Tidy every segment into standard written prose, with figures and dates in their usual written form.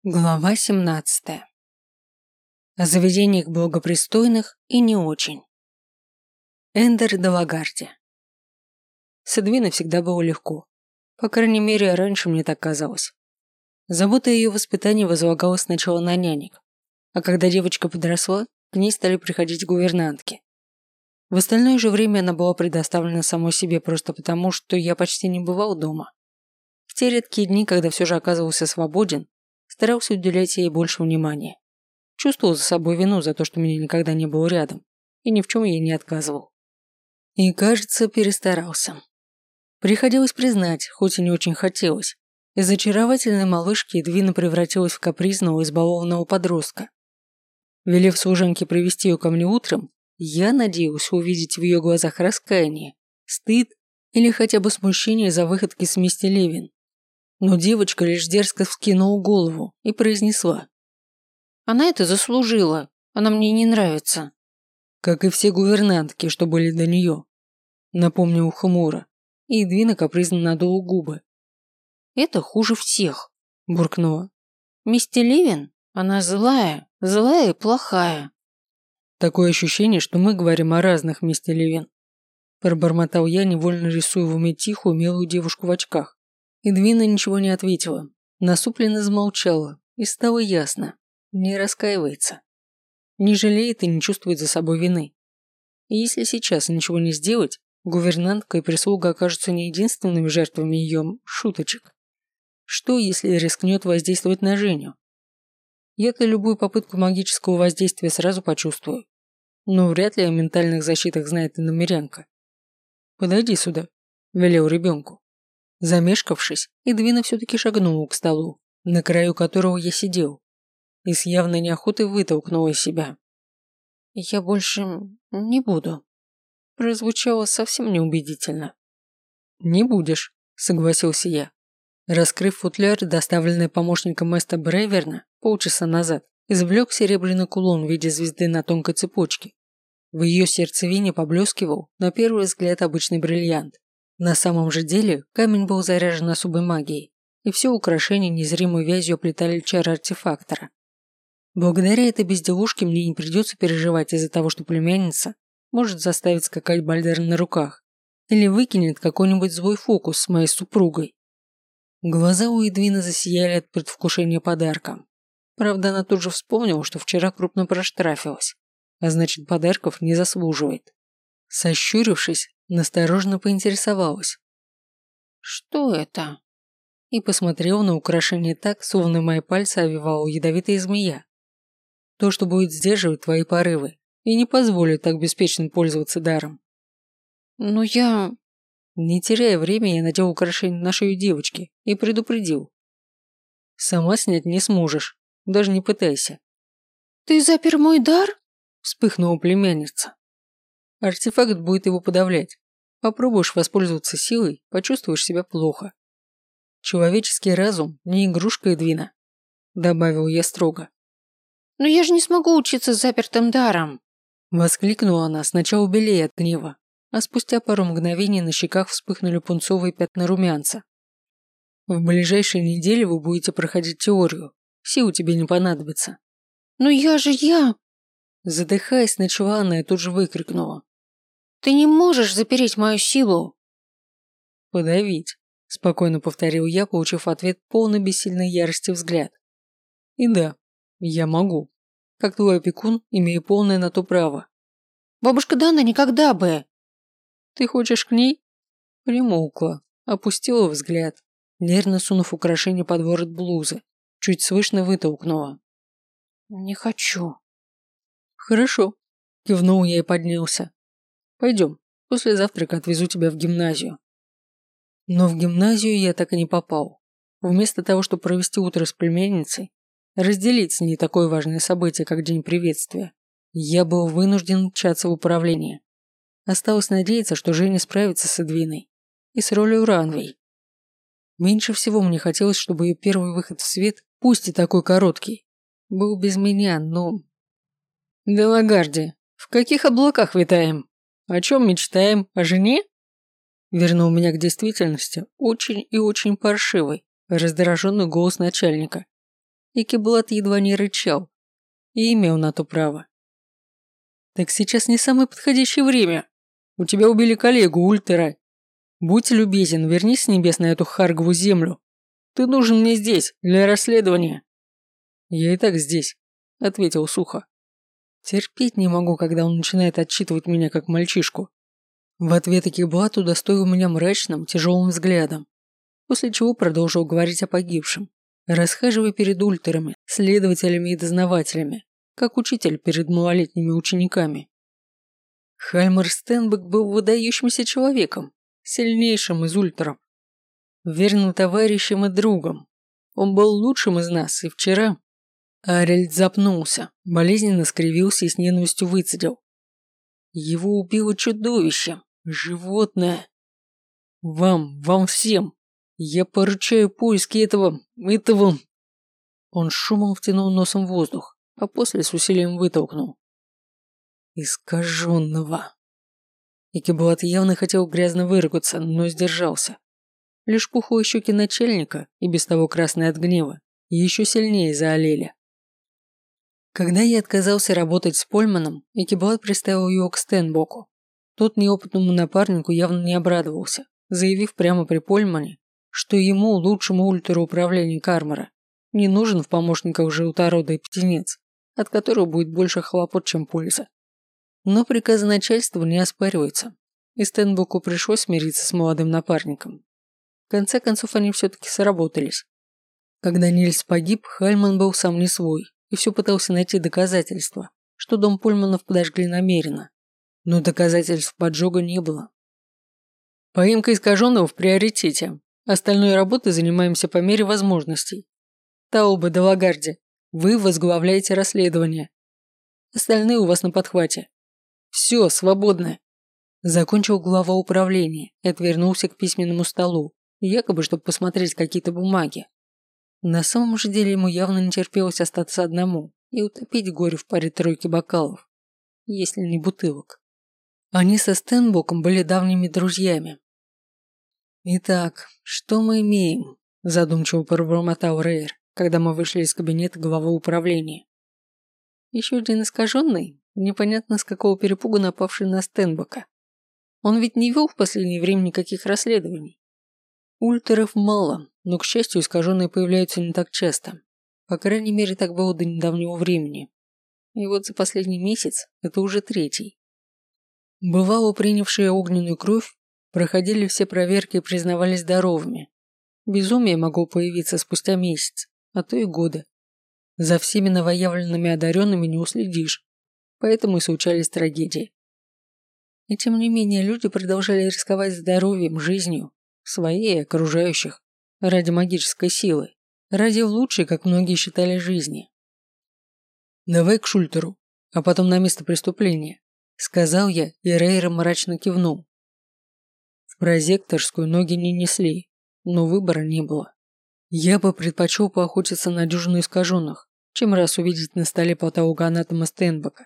Глава 17. О заведениях благопристойных и не очень. Эндер де Лагарди. С Эдвиной всегда было легко. По крайней мере, раньше мне так казалось. Забота о ее воспитании возлагалась сначала на нянек, а когда девочка подросла, к ней стали приходить гувернантки. В остальное же время она была предоставлена самой себе просто потому, что я почти не бывал дома. В те редкие дни, когда все же оказывался свободен, старался уделять ей больше внимания. Чувствовал за собой вину за то, что меня никогда не было рядом, и ни в чем ей не отказывал. И, кажется, перестарался. Приходилось признать, хоть и не очень хотелось, из очаровательной малышки Эдвина превратилась в капризного, избалованного подростка. Велев служанке привести ее ко мне утром, я надеялся увидеть в ее глазах раскаяние, стыд или хотя бы смущение за выходки с мисти Левин. Но девочка лишь дерзко вскинула голову и произнесла: «Она это заслужила, она мне не нравится». Как и все гувернантки, что были до нее, напомнил хмуро, и Эдвина капризно надула губы. «Это хуже всех», – буркнула. «Мисти Левин, она злая и плохая». Такое ощущение, что мы говорим о разных, мисти Левин. Пробормотал я, невольно рисуя в уме тихую, милую девушку в очках. Эдвина ничего не ответила, насупленно замолчала, и стало ясно – не раскаивается. Не жалеет и не чувствует за собой вины. И если сейчас ничего не сделать, гувернантка и прислуга окажутся не единственными жертвами ее шуточек. Что, если рискнет воздействовать на Женю? Я-то любую попытку магического воздействия сразу почувствую. Но вряд ли о ментальных защитах знает иномерянка. «Подойди сюда», – велел ребенку. Замешкавшись, Эдвина все-таки шагнула к столу, на краю которого я сидел, и с явной неохотой вытолкнула из себя. «Я больше не буду», – прозвучало совсем неубедительно. «Не будешь», – согласился я. Раскрыв футляр, доставленный помощником Эста Брейверна полчаса назад, извлек серебряный кулон в виде звезды на тонкой цепочке. В ее сердцевине поблескивал, на первый взгляд, обычный бриллиант. На самом же деле камень был заряжен особой магией, и все украшения незримой вязью оплетали чары артефактора. Благодаря этой безделушке мне не придется переживать из-за того, что племянница может заставить скакать Бальдера на руках или выкинет какой-нибудь злой фокус с моей супругой. Глаза у Эдвины засияли от предвкушения подарка. Правда, она тут же вспомнила, что вчера крупно проштрафилась, а значит, подарков не заслуживает. Сощурившись, настороженно поинтересовалась: «Что это?» И посмотрела на украшение так, словно мои пальцы овивала ядовитая змея. То, что будет сдерживать твои порывы и не позволит так беспечно пользоваться даром. «Но я...» Не теряя времени, я надел украшение на шею девочки и предупредил: «Сама снять не сможешь, даже не пытайся». «Ты запер мой дар?» – вспыхнула племянница. «Артефакт будет его подавлять. Попробуешь воспользоваться силой, почувствуешь себя плохо. Человеческий разум не игрушка, Эдвина», – добавил я строго. «Но я же не смогу учиться с запертым даром!» Воскликнула она, сначала белее от гнева, а спустя пару мгновений на щеках вспыхнули пунцовые пятна румянца. «В ближайшие недели вы будете проходить теорию. Сил тебе не понадобится». «Но я...» Задыхаясь, начала она и тут же выкрикнула: «Ты не можешь запереть мою силу!» «Подавить», – спокойно повторил я, получив ответ полный бессильной ярости взгляд. «И да, я могу. Как твой опекун, имею полное на то право». «Бабушка Дана никогда бы...» «Ты хочешь к ней?» Примолкла, опустила взгляд, нервно сунув украшение под ворот блузы, чуть слышно вытолкнула: «Не хочу». «Хорошо», – кивнул я и поднялся. «Пойдем, после завтрака отвезу тебя в гимназию». Но в гимназию я так и не попал. Вместо того, чтобы провести утро с племянницей, разделить с ней такое важное событие, как День приветствия, я был вынужден мчаться в управление. Осталось надеяться, что Женя справится с Эдвиной и с ролью Ранвей. Меньше всего мне хотелось, чтобы ее первый выход в свет, пусть и такой короткий, был без меня, но... «Де Лагарди, в каких облаках витаем? О чем мечтаем? О жене?» Вернул меня к действительности очень и очень паршивый, раздраженный голос начальника. и Киблат едва не рычал. И имел на то право. Так сейчас не самое подходящее время. У тебя убили коллегу Ультера. Будь любезен, вернись с небес на эту Харгову землю. Ты нужен мне здесь, для расследования. Я и так здесь, ответил сухо. Терпеть не могу, когда он начинает отчитывать меня как мальчишку. В ответ Киблат удостоил меня мрачным, тяжелым взглядом, после чего продолжил говорить о погибшем, расхаживая перед ультерами, следователями и дознавателями, как учитель перед малолетними учениками. Хальмар Стенбек был выдающимся человеком, сильнейшим из ультеров, верным товарищем и другом. Он был лучшим из нас, и вчера... Арельд запнулся, болезненно скривился и с ненавистью выцедил. Его убило чудовище, животное. Вам всем. Я поручаю поиски этого... Он шумом втянул носом воздух, а после с усилием вытолкнул. Искаженного. Икебулат явно хотел грязно выругаться, но сдержался. Лишь пухлые щеки начальника, и без того красные от гнева, еще сильнее заолели. Когда я отказался работать с Польманом, Икебулат приставил его к Стенбоку. Тот неопытному напарнику явно не обрадовался, заявив прямо при Польмане, что ему, лучшему ультеру управления Кармара, не нужен в помощниках желтородый птенец, от которого будет больше хлопот, чем польза. Но приказы начальства не оспариваются, и Стенбоку пришлось смириться с молодым напарником. В конце концов, они все-таки сработались. Когда Нильс погиб, Хальман был сам не свой и все пытался найти доказательства, что дом Польманов подожгли намеренно. Но доказательств поджога не было. Поимка искаженного в приоритете. Остальной работой занимаемся по мере возможностей. Таубе де Лагарди, вы возглавляете расследование. Остальные у вас на подхвате. Все, свободны. Закончил глава управления и отвернулся к письменному столу, якобы, чтобы посмотреть какие-то бумаги. На самом же деле ему явно не терпелось остаться одному и утопить горе в паре тройки бокалов, если не бутылок. Они со Стенбоком были давними друзьями. «Итак, что мы имеем?» – задумчиво пробормотал Рейер, когда мы вышли из кабинета главы управления. Еще один искаженный, непонятно с какого перепуга напавший на Стенбока. Он ведь не вел в последнее время никаких расследований. Ультеров мало, но, к счастью, искаженные появляются не так часто. По крайней мере, так было до недавнего времени. И вот за последний месяц это уже третий. Бывало, принявшие огненную кровь, проходили все проверки и признавались здоровыми. Безумие могло появиться спустя месяц, а то и годы. За всеми новоявленными одаренными не уследишь, поэтому и случались трагедии. И тем не менее люди продолжали рисковать здоровьем, жизнью, своей и окружающих, ради магической силы, ради лучшей, как многие считали, жизни. «Давай к Шультеру, а потом на место преступления», — сказал я, и Рейер мрачно кивнул. В прозекторскую ноги не несли, но выбора не было. Я бы предпочел поохотиться на дюжину искаженных, чем раз увидеть на столе патологоанатома Стенбока.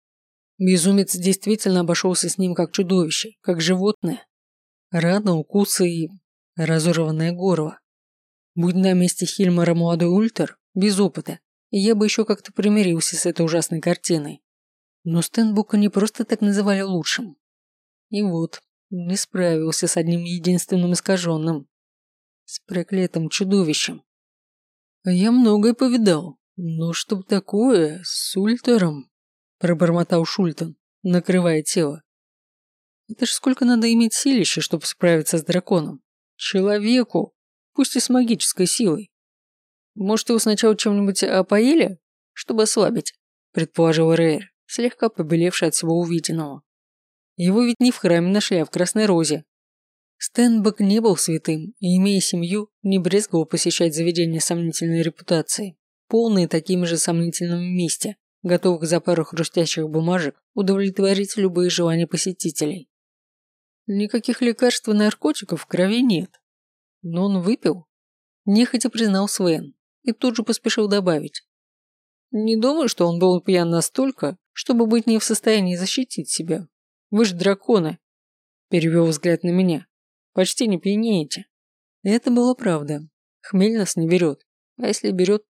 Безумец действительно обошелся с ним как чудовище, как животное. Рана, укусы и разорванное горло. Будь на месте Хильмара молодой ультер, без опыта, и я бы еще как-то примирился с этой ужасной картиной. Но Стенбока не просто так называли лучшим. И вот, не справился с одним единственным искаженным. С проклятым чудовищем. Я многое повидал, но чтоб такое, с ультером, пробормотал Шультон, накрывая тело. Это ж сколько надо иметь силища, чтобы справиться с драконом. Человеку, пусть и с магической силой. Может, его сначала чем-нибудь опоили, чтобы ослабить, предположил Рейер, слегка побелевший от всего увиденного. Его ведь не в храме нашли, а в Красной Розе. Стенбок не был святым и, имея семью, не брезговал посещать заведения сомнительной репутации, полные такими же сомнительными месте, готовых за пару хрустящих бумажек удовлетворить любые желания посетителей. Никаких лекарств и наркотиков в крови нет. Но он выпил. Нехотя признал Свен и тут же поспешил добавить. Не думаю, что он был пьян настолько, чтобы быть не в состоянии защитить себя. Вы же драконы. Перевел взгляд на меня. Почти не пьянеете. Это была правда. Хмель нас не берет. А если берет,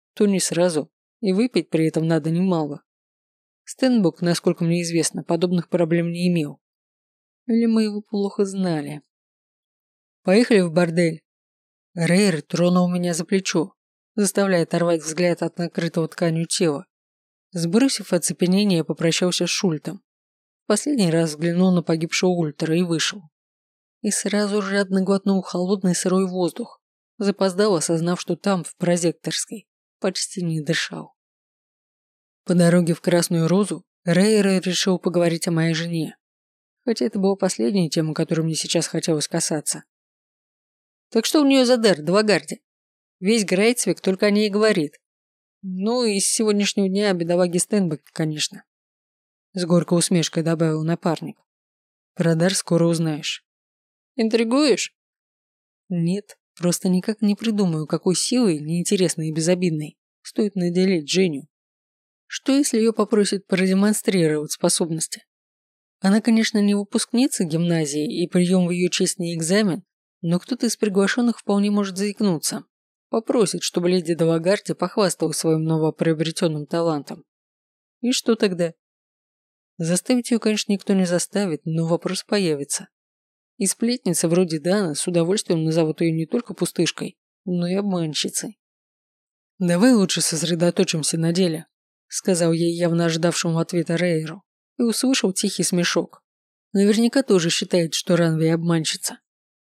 то не сразу, и выпить при этом надо немало. Стенбок, насколько мне известно, подобных проблем не имел. Или мы его плохо знали? Поехали в бордель. Рейер тронул меня за плечо, заставляя оторвать взгляд от накрытого тканью тела. Сбросив оцепенение, попрощался с Шультом. Последний раз взглянул на погибшего Ультра и вышел. И сразу жадно глотнул холодный сырой воздух, запоздал, осознав, что там, в прозекторской, почти не дышал. По дороге в Красную Розу Рейер решил поговорить о моей жене, хотя это была последняя тема, которой мне сейчас хотелось касаться. Так что у нее за дар, Далагарди? Весь Грейцвик только о ней и говорит. Ну и с сегодняшнего дня о бедолаге Стенбеке, конечно. С горькой усмешкой добавил напарник. Про дар скоро узнаешь. Интригуешь? Нет, просто никак не придумаю, какой силой, неинтересной и безобидной, стоит наделить Женю. Что если ее попросят продемонстрировать способности? Она, конечно, не выпускница гимназии, и прием в ее честь не экзамен, но кто-то из приглашенных вполне может заикнуться. Попросит, чтобы леди Далагарди похвасталась своим новоприобретенным талантом. И что тогда? Заставить ее, конечно, никто не заставит, но вопрос появится. И сплетницы вроде Дана с удовольствием назовут ее не только пустышкой, но и обманщицей. «Давай лучше сосредоточимся на деле», — сказал ей явно ожидавшему ответа Рейеру, и услышал тихий смешок. Наверняка тоже считает, что Ранвей обманщица.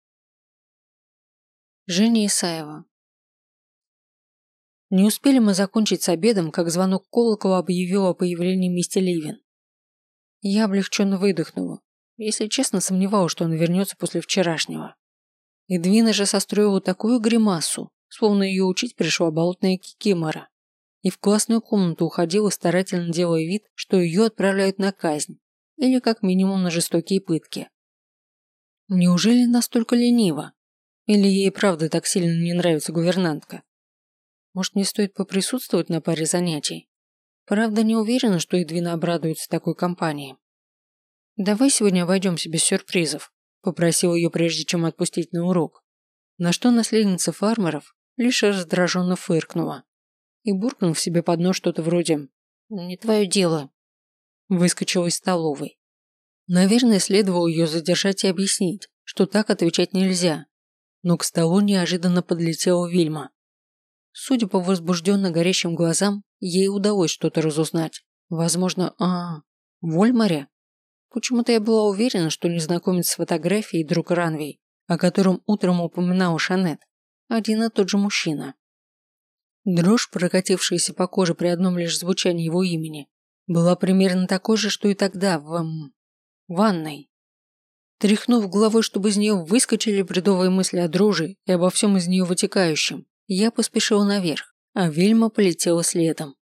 Женя Исаева. Не успели мы закончить с обедом, как звонок колокола объявил о появлении мисти Ливин. Я облегченно выдохнула. Если честно, сомневалась, что он вернется после вчерашнего. Эдвина же состроила такую гримасу, словно ее учить пришла болотная кикимора, и в классную комнату уходила, старательно делая вид, что ее отправляют на казнь, или как минимум на жестокие пытки. Неужели настолько лениво? Или ей правда так сильно не нравится гувернантка? Может, мне стоит поприсутствовать на паре занятий? Правда, не уверена, что Эдвина обрадуется такой компании. «Давай сегодня обойдемся без сюрпризов», – попросил ее, прежде чем отпустить на урок. На что наследница фармеров лишь раздраженно фыркнула и, буркнув себе под нос что-то вроде «не твое дело», выскочила из столовой. Наверное, следовало ее задержать и объяснить, что так отвечать нельзя, но к столу неожиданно подлетела Вильма. Судя по возбужденно горящим глазам, ей удалось что-то разузнать. Возможно, Вольмаре? Почему-то я была уверена, что незнакомец с фотографией друг Ранвей, о котором утром упоминала Шанет, один и тот же мужчина. Дрожь, прокатившаяся по коже при одном лишь звучании его имени, была примерно такой же, что и тогда в ванной. Тряхнув головой, чтобы из нее выскочили бредовые мысли о друже и обо всем из нее вытекающем, я поспешила наверх, а Вильма полетела следом.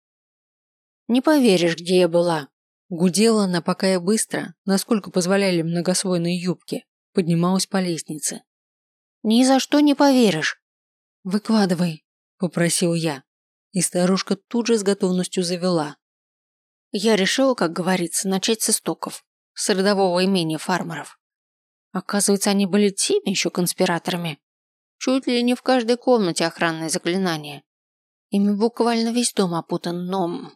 «Не поверишь, где я была!» Гудела она, пока я быстро, насколько позволяли многослойные юбки, поднималась по лестнице. «Ни за что не поверишь!» «Выкладывай», – попросил я, и старушка тут же с готовностью завела. Я решила, как говорится, начать с истоков, с родового имения фармеров. Оказывается, они были теми еще конспираторами. Чуть ли не в каждой комнате охранное заклинание. Ими буквально весь дом опутан, но...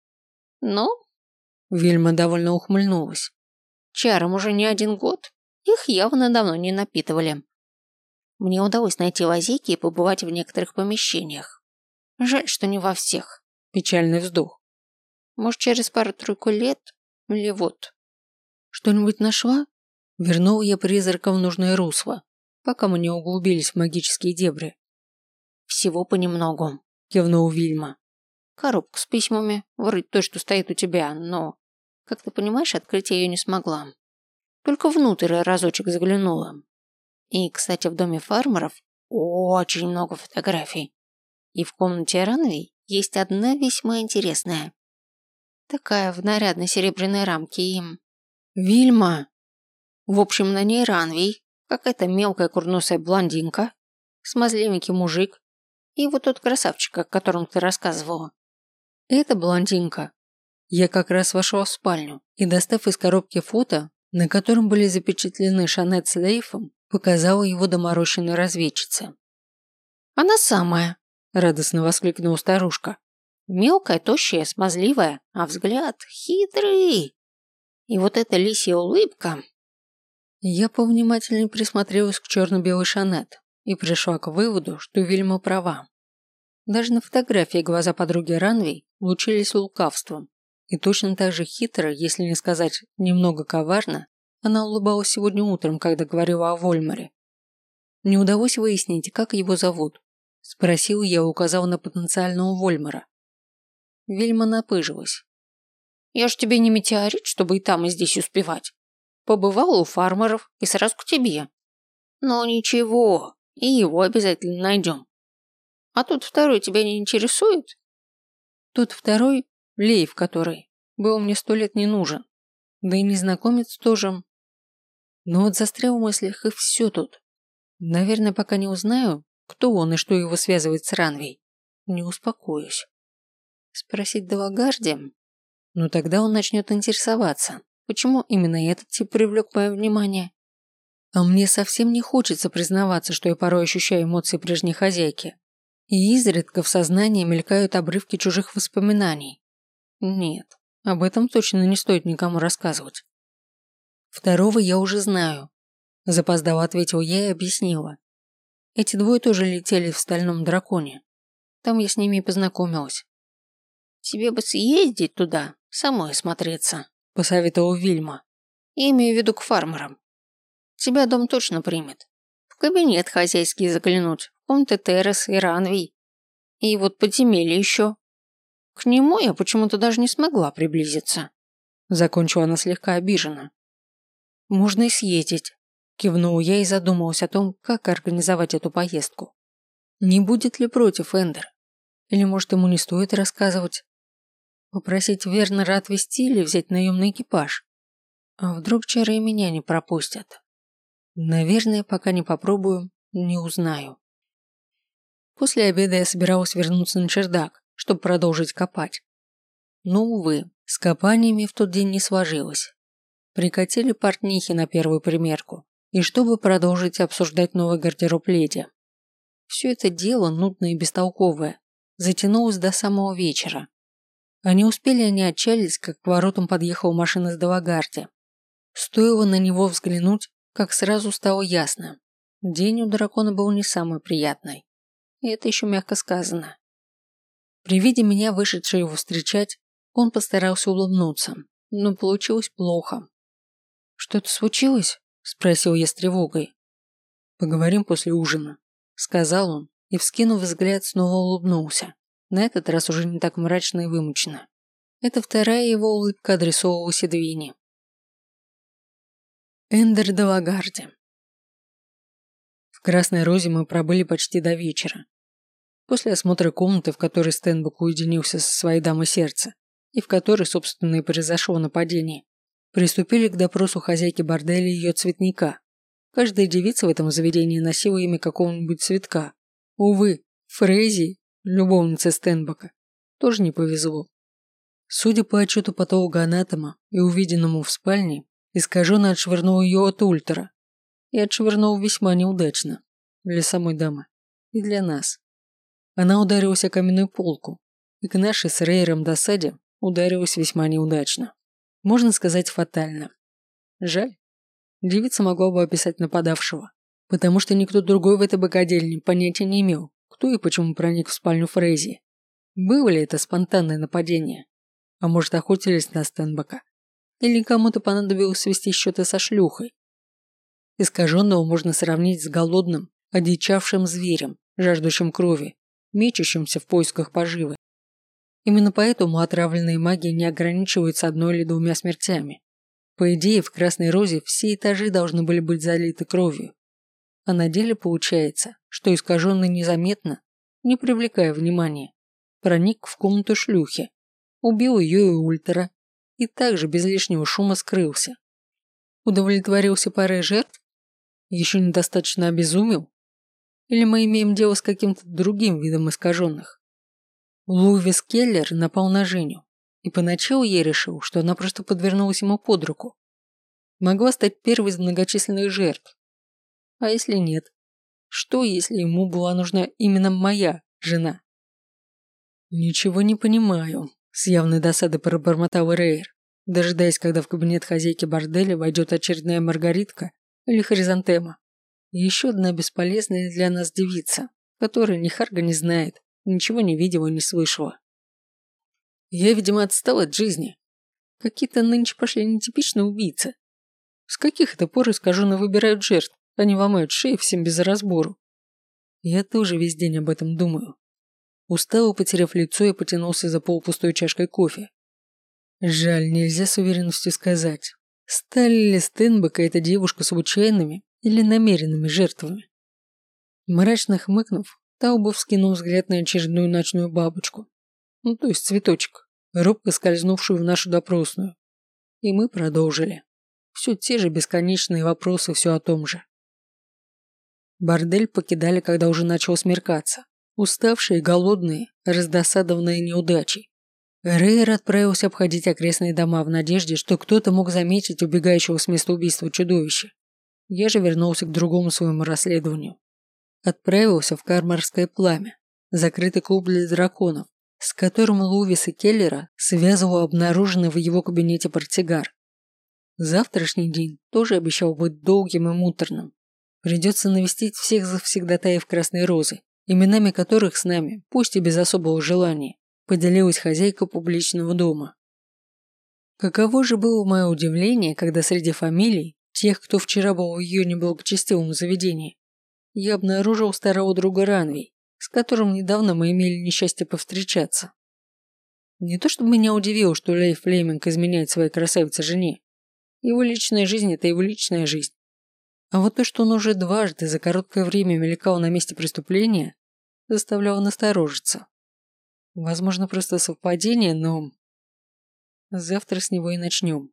Вильма довольно ухмыльнулась. Чарам уже не 1 год. Их явно давно не напитывали. Мне удалось найти лазейки и побывать в некоторых помещениях. Жаль, что не во всех. Печальный вздох. Может, через пару-тройку лет? Или вот. Что-нибудь нашла? Вернул я призрака в нужное русло, пока мы не углубились в магические дебри. Всего понемногу, кивнул Вильма. Коробку с письмами, вроде той, что стоит у тебя, но, как ты понимаешь, открыть я ее не смогла. Только внутрь разочек заглянула. И, кстати, в доме фармеров очень много фотографий. И в комнате Ранвей есть одна весьма интересная. Такая в нарядной серебряной рамке им. Вильма! В общем, на ней Ранвей, какая-то мелкая курносая блондинка, смазливенький мужик и вот тот красавчик, о котором ты рассказывала. Это блондинка. Я как раз вошла в спальню и, достав из коробки фото, на котором были запечатлены Шанет с Лейфом, показала его доморощенной разведчице. Она самая. радостно воскликнула старушка. Мелкая, тощая, смазливая, а взгляд хитрый. И вот эта лисья улыбка. Я повнимательнее присмотрелась к черно-белой Шанет и пришла к выводу, что Вильма права. Даже на фотографии глаза подруги Ранвей лучились лукавством, и точно так же хитро, если не сказать немного коварно, она улыбалась сегодня утром, когда говорила о Вольмаре. Не удалось выяснить, как его зовут. Спросил я и указал на потенциального Вольмара. Вильма напыжилась. Я ж тебе не метеорит, чтобы и там, и здесь успевать. Побывала у фармеров и сразу к тебе. Но ничего, и его обязательно найдем. А тут второй тебя не интересует? Тот второй, Лейв который, был мне 100 лет не нужен. Да и незнакомец тоже. Но вот застрял в мыслях и все тут. Наверное, пока не узнаю, кто он и что его связывает с Ранвей, не успокоюсь. Спросить Далагарди? Ну тогда он начнет интересоваться, почему именно этот тип привлек мое внимание. А мне совсем не хочется признаваться, что я порой ощущаю эмоции прежней хозяйки. И изредка в сознании мелькают обрывки чужих воспоминаний. Нет, об этом точно не стоит никому рассказывать. Второго я уже знаю. Запоздало ответила я и объяснила. Эти двое тоже летели в стальном драконе. Там я с ними и познакомилась. Тебе бы съездить туда, самой осмотреться, Посоветовал Вильма. Я имею в виду к фармерам. Тебя дом точно примет. В кабинет хозяйский заглянуть, в комнаты Террас и Ранвей. И вот подземелье еще. К нему я почему-то даже не смогла приблизиться. Закончила она слегка обиженно. Можно и съездить. Кивнул я и задумалась о том, как организовать эту поездку. Не будет ли против Эндер? Или, может, ему не стоит рассказывать? Попросить Вернера отвезти или взять наемный экипаж? А вдруг чары и меня не пропустят? Наверное, пока не попробую, не узнаю. После обеда я собиралась вернуться на чердак, чтобы продолжить копать. Но, увы, с копаниями в тот день не сложилось. Прикатили портнихи на первую примерку, и чтобы продолжить обсуждать новый гардероб леди. Все это дело, нудное и бестолковое, затянулось до самого вечера. А не успели они отчалить, как к воротам подъехала машина с Далагарди. Стоило на него взглянуть, как сразу стало ясно. День у дракона был не самый приятный. И это еще мягко сказано. При виде меня, вышедшей его встречать, он постарался улыбнуться, но получилось плохо. «Что-то случилось?» – спросил я с тревогой. «Поговорим после ужина», – сказал он и, вскинув взгляд, снова улыбнулся. На этот раз уже не так мрачно и вымученно. Это вторая его улыбка адресовывалась Эдвине. Эндер Далагарди. В Красной Розе мы пробыли почти до вечера. После осмотра комнаты, в которой Стенбок уединился со своей дамой сердца, и в которой, собственно, и произошло нападение, приступили к допросу хозяйки борделя и ее цветника. Каждая девица в этом заведении носила имя какого-нибудь цветка. Увы, Фрейзи, любовнице Стенбока, тоже не повезло. Судя по отчету патолога-анатома и увиденному в спальне, искаженно отшвырнул ее от Ультра. И отшвырнул весьма неудачно. Для самой дамы. И для нас. Она ударилась о каменную полку. И к нашей с Рейером досаде ударилась весьма неудачно. Можно сказать, фатально. Жаль. Девица могла бы описать нападавшего. Потому что никто другой в этой богадельне понятия не имел, кто и почему проник в спальню Фрейзи. Было ли это спонтанное нападение? А может, охотились на Стенбока? Или кому-то понадобилось свести счеты со шлюхой? Искаженного можно сравнить с голодным, одичавшим зверем, жаждущим крови, мечущимся в поисках поживы. Именно поэтому отравленные маги не ограничиваются одной или двумя смертями. По идее, в Красной Розе все этажи должны были быть залиты кровью. А на деле получается, что искаженный незаметно, не привлекая внимания, проник в комнату шлюхи, убил ее и Ультра, и также без лишнего шума скрылся. Удовлетворился парой жертв? Еще недостаточно обезумел? Или мы имеем дело с каким-то другим видом искаженных? Луивис Келлер напал на Женю, и поначалу я решил, что она просто подвернулась ему под руку. Могла стать первой из многочисленных жертв. А если нет? Что, если ему была нужна именно моя жена? Ничего не понимаю, с явной досадой пробормотал Рейер, дожидаясь, когда в кабинет хозяйки борделя войдет очередная Маргаритка или Хризантема. И еще одна бесполезная для нас девица, которая ни Харга не знает, ничего не видела и не слышала. Я, видимо, отстал от жизни. Какие-то нынче пошли нетипичные убийцы. С каких это пор искаженно выбирают жертв, они ломают шеи всем без разбору. Я тоже весь день об этом думаю. Устало потеряв лицо, я потянулся за полупустой чашкой кофе. Жаль, нельзя с уверенностью сказать, стали ли Стенбек и эта девушка случайными или намеренными жертвами. Мрачно хмыкнув, Таубов вскинул взгляд на очередную ночную бабочку, то есть цветочек, робко скользнувшую в нашу допросную. И мы продолжили. Все те же бесконечные вопросы, все о том же. Бордель покидали, когда уже начало смеркаться. Уставшие, голодные, раздосадованные неудачей. Рейер отправился обходить окрестные дома в надежде, что кто-то мог заметить убегающего с места убийства чудовища. Я же вернулся к другому своему расследованию. Отправился в Кармарское пламя, закрытый клуб для драконов, с которым Лувис и Келлера связывал обнаруженный в его кабинете портсигар. Завтрашний день тоже обещал быть долгим и муторным. Придется навестить всех завсегдатаев Красной Розы, именами которых с нами, пусть и без особого желания, поделилась хозяйка публичного дома. Каково же было мое удивление, когда среди фамилий, тех, кто вчера был в ее неблагочестивом заведении, я обнаружил старого друга Ранвей, с которым недавно мы имели несчастье повстречаться. Не то чтобы меня удивило, что Лейф Флеминг изменяет своей красавице жене. Его личная жизнь – это его личная жизнь. А вот то, что он уже дважды за короткое время мелькал на месте преступления, заставляло насторожиться. Возможно, просто совпадение, но... Завтра с него и начнем.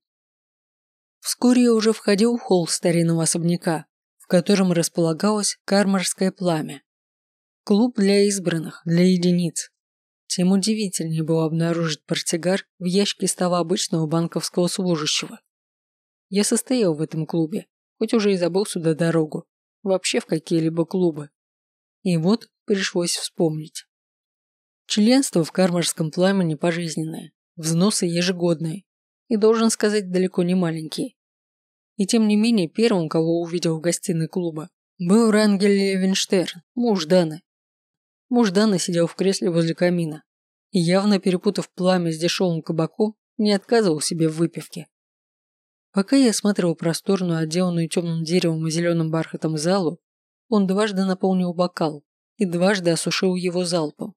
Вскоре я уже входил в холл старинного особняка, в котором располагалось Кармарское пламя. Клуб для избранных, для единиц. Тем удивительнее было обнаружить портсигар в ящике стола обычного банковского служащего. Я состоял в этом клубе, хоть уже и забыл сюда дорогу, вообще в какие-либо клубы. И вот пришлось вспомнить. Членство в Кармарском пламени пожизненное, взносы ежегодные, и, должен сказать, далеко не маленькие. И тем не менее, первым, кого увидел в гостиной клуба, был Рангель Левенштерн, муж Даны. Муж Даны сидел в кресле возле камина и, явно перепутав пламя с дешевым кабаком, не отказывал себе в выпивке. Пока я осматривал просторную, отделанную темным деревом и зеленым бархатом залу, он дважды наполнил бокал и дважды осушил его залпом.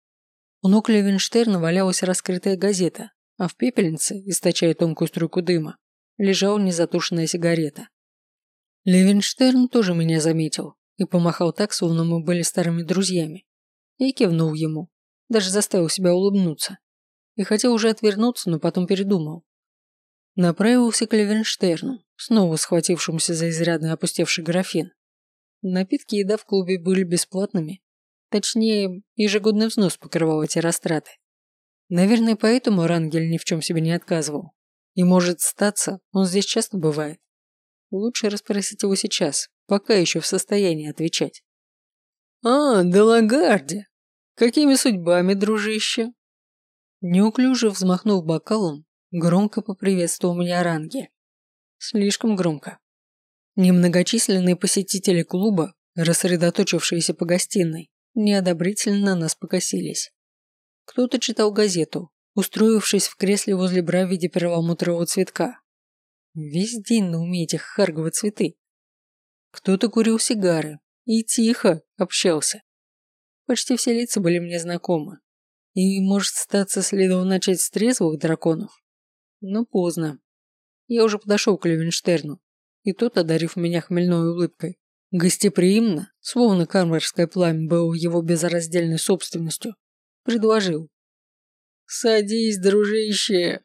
У ног Левенштерна валялась раскрытая газета, а в пепельнице, источая тонкую струйку дыма, лежала незатушенная сигарета. Левенштерн тоже меня заметил и помахал так, словно мы были старыми друзьями. Я кивнул ему, даже заставил себя улыбнуться. И хотел уже отвернуться, но потом передумал. Направился к Левенштерну, снова схватившемуся за изрядно опустевший графин. Напитки и еда в клубе были бесплатными. Точнее, ежегодный взнос покрывал эти растраты. Наверное, поэтому Рангель ни в чем себе не отказывал. И может статься, он здесь часто бывает. Лучше расспросить его сейчас, пока еще в состоянии отвечать. «А, Делагарди! Какими судьбами, дружище?» Неуклюже взмахнув бокалом, громко поприветствовал меня Рангель. Слишком громко. Немногочисленные посетители клуба, рассредоточившиеся по гостиной, неодобрительно на нас покосились. Кто-то читал газету, устроившись в кресле возле бра в виде перламутрового цветка. Весь день на уме этих харговые цветы. Кто-то курил сигары и тихо общался. Почти все лица были мне знакомы. И, может, статься, следовало начать с трезвых драконов. Но поздно. Я уже подошел к Левенштерну, и тот, одарив меня хмельной улыбкой, гостеприимно, словно Кармарское пламя было его безраздельной собственностью, предложил. «Садись, дружище!»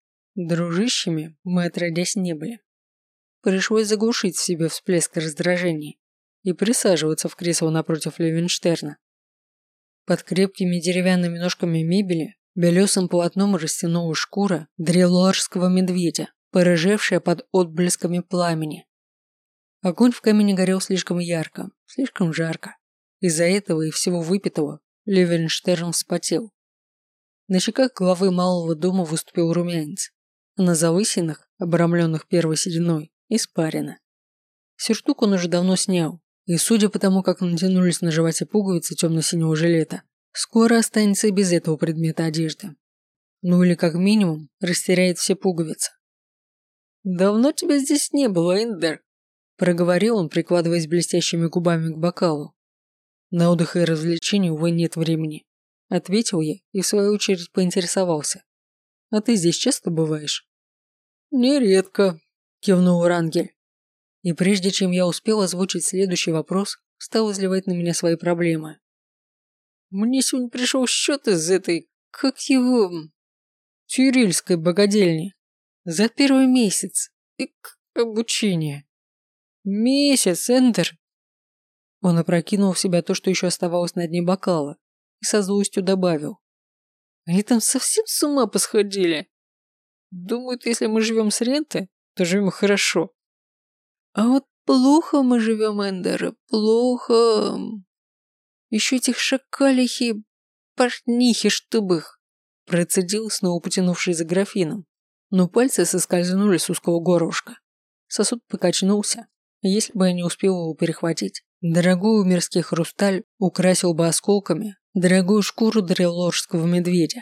Дружищами мы отродясь не были. Пришлось заглушить в себе всплеск раздражения и присаживаться в кресло напротив Левенштерна. Под крепкими деревянными ножками мебели белесым полотном растянула шкура дрелуарского медведя, порыжевшая под отблесками пламени. Огонь в камине горел слишком ярко, слишком жарко. Из-за этого и всего выпитого Левенштерн вспотел На щеках главы малого дома выступил румянец, а на залысинах, обрамленных первой сединой, испарина. Сюртук он уже давно снял, и судя по тому, как натянулись на животе пуговицы темно-синего жилета, скоро останется и без этого предмета одежды. Ну или как минимум растеряет все пуговицы. «Давно тебя здесь не было, Эндер», – проговорил он, прикладываясь блестящими губами к бокалу. «На отдых и развлечения, увы, нет времени», – ответил я и в свою очередь поинтересовался. «А ты здесь часто бываешь?» «Нередко», – кивнул Рангель. И прежде чем я успел озвучить следующий вопрос, стал изливать на меня свои проблемы. «Мне сегодня пришел счет из этой, как его, тюрильской богадельни. За первый месяц. Обучение. Месяц, Эндер!» Он опрокинул в себя то, что еще оставалось на дне бокала, и со злостью добавил. «Они там совсем с ума посходили. Думают, если мы живем с ренты, то живем хорошо. А вот плохо мы живем, Эндер, плохо. Еще этих шакалихи, портнихи, чтобы их!» Процедил, снова потянувшись за графином, но пальцы соскользнули с узкого горлышка. Сосуд покачнулся, и если бы я не успел его перехватить, дорогую мирский хрусталь украсил бы осколками дорогую шкуру дрелорского медведя.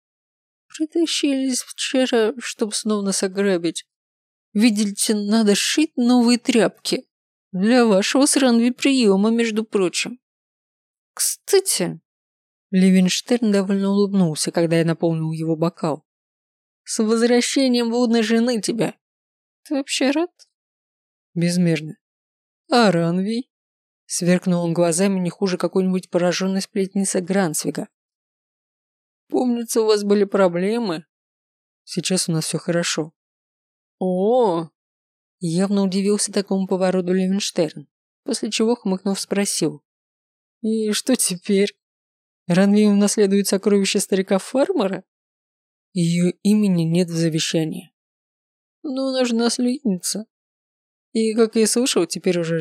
«Притащились вчера, чтобы снова нас ограбить. Видите, надо сшить новые тряпки. Для вашего с Ранви приема, между прочим. Кстати...» Левенштерн довольно улыбнулся, когда я наполнил его бокал. «С возвращением водной жены тебя. Ты вообще рад?» «Безмерно. А Ранви?» Сверкнул он глазами не хуже какой-нибудь пораженной сплетницы Грансвига. «Помнится, у вас были проблемы?» «Сейчас у нас все хорошо». «О!» Явно удивился такому повороту Левенштерн, после чего, хмыкнув, спросил. «И что теперь? Ранви унаследует сокровище старика-фармера?» «Ее имени нет в завещании». «Но она же наследница. И, как я слышал, теперь уже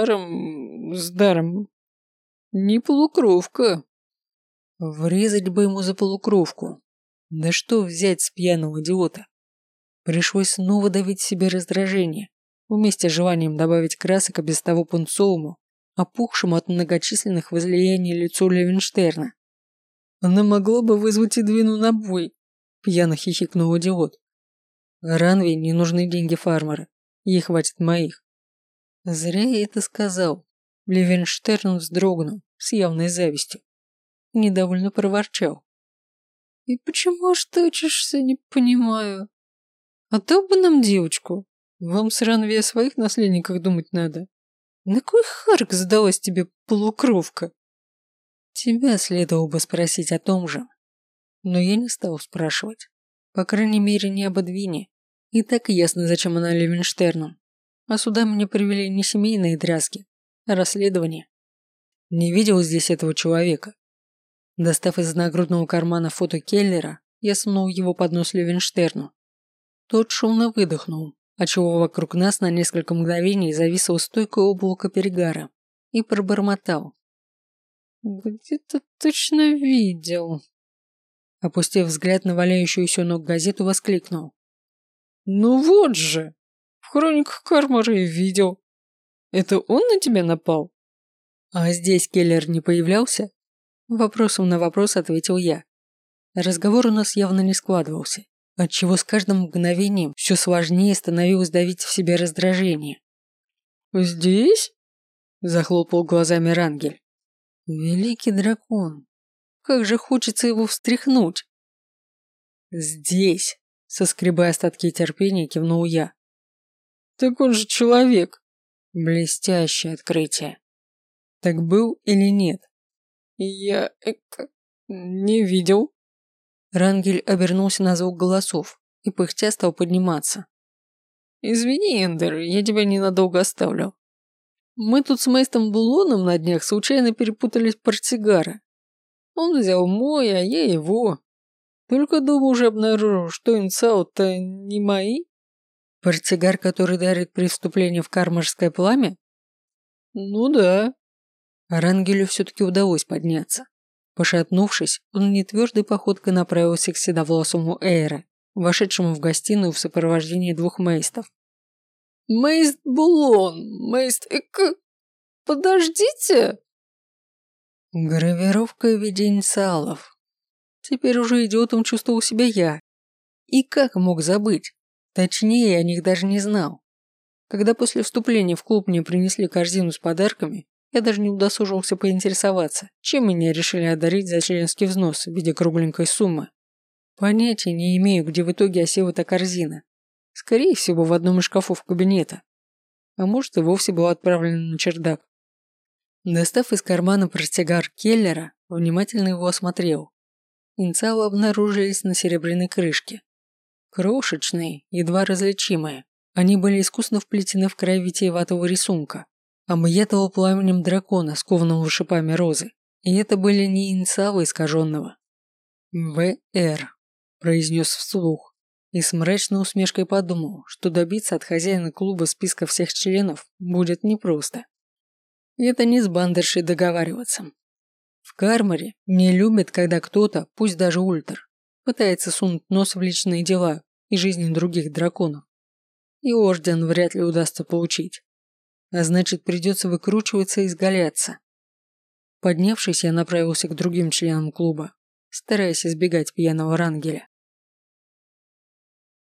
с даром. Не полукровка». Врезать бы ему за полукровку. Да что взять с пьяного идиота? Пришлось снова давить в себе раздражение, вместе с желанием добавить красок и без того пунцовому, опухшему от многочисленных возлияний лицу Левенштерна. «Она могла бы вызвать Эдвину на бой», – пьяно хихикнул идиот. «Ранви не нужны деньги фармера, ей хватит моих». Зря я это сказал. Левенштерн вздрогнул с явной завистью. Недовольно проворчал. «И почему аж точишься, не понимаю? Отдал бы нам девочку. Вам с Ранви о своих наследниках думать надо. На кой харк сдалась тебе полукровка?» Тебя следовало бы спросить о том же. Но я не стал спрашивать. По крайней мере, не об Эдвине. И так ясно, зачем она Левенштерну. А сюда мне привели не семейные дрязги, а расследование. Не видел здесь этого человека. Достав из нагрудного кармана фото Келлера, я сунул его под нос Левенштерну. Тот шумно выдохнул, отчего вокруг нас на несколько мгновений зависло стойкое облако перегара, и пробормотал. «Где-то точно видел». Опустив взгляд на валяющуюся у ног газету, воскликнул. «Ну вот же! В хрониках Кармара и видел. Это он на тебя напал?» «А здесь Келлер не появлялся?» Вопросом на вопрос ответил я. Разговор у нас явно не складывался, отчего с каждым мгновением все сложнее становилось давить в себе раздражение. «Здесь?» – захлопал глазами Рангель. «Великий дракон! Как же хочется его встряхнуть!» «Здесь!» – соскребая остатки терпения, кивнул я. «Так он же человек!» Блестящее открытие. «Так был или нет?» «Я... не видел». Рангель обернулся на звук голосов и пыхтя стал подниматься. «Извини, Эндер, я тебя ненадолго оставлю. Мы тут с Мейстом Булоном на днях случайно перепутали портсигара. Он взял мой, а я его. Только дома уже обнаружил, что инициалы-то не мои». «Портсигар, который дарит при вступлении в кармарское пламя?» «Ну да». Рангелю все-таки удалось подняться. Пошатнувшись, он нетвердой походкой направился к седовласому Эйре, вошедшему в гостиную в сопровождении двух мейстов. «Мейст Булон! Мейст Подождите!» Гравировка в виде инициалов. Теперь уже идиотом чувствовал себя я. И как мог забыть? Точнее, я о них даже не знал. Когда после вступления в клуб мне принесли корзину с подарками, я даже не удосужился поинтересоваться, чем меня решили одарить за членский взнос в виде кругленькой суммы. Понятия не имею, где в итоге осела эта корзина. Скорее всего, в одном из шкафов кабинета. А может, и вовсе была отправлена на чердак. Достав из кармана портсигар Келлера, внимательно его осмотрел. Инициалы обнаружились на серебряной крышке. Крошечные, едва различимые. Они были искусно вплетены в край витиеватого рисунка, объятого пламенем дракона, скованного шипами розы. И это были не инициалы искаженного. «ВР», – произнес вслух, и с мрачной усмешкой подумал, что добиться от хозяина клуба списка всех членов будет непросто. Это не с бандершей договариваться. В Кармаре не любят, когда кто-то, пусть даже ультр, пытается сунуть нос в личные дела и жизни других драконов. И орден вряд ли удастся получить. А значит, придется выкручиваться и изгаляться. Поднявшись, я направился к другим членам клуба, стараясь избегать пьяного Рангеля.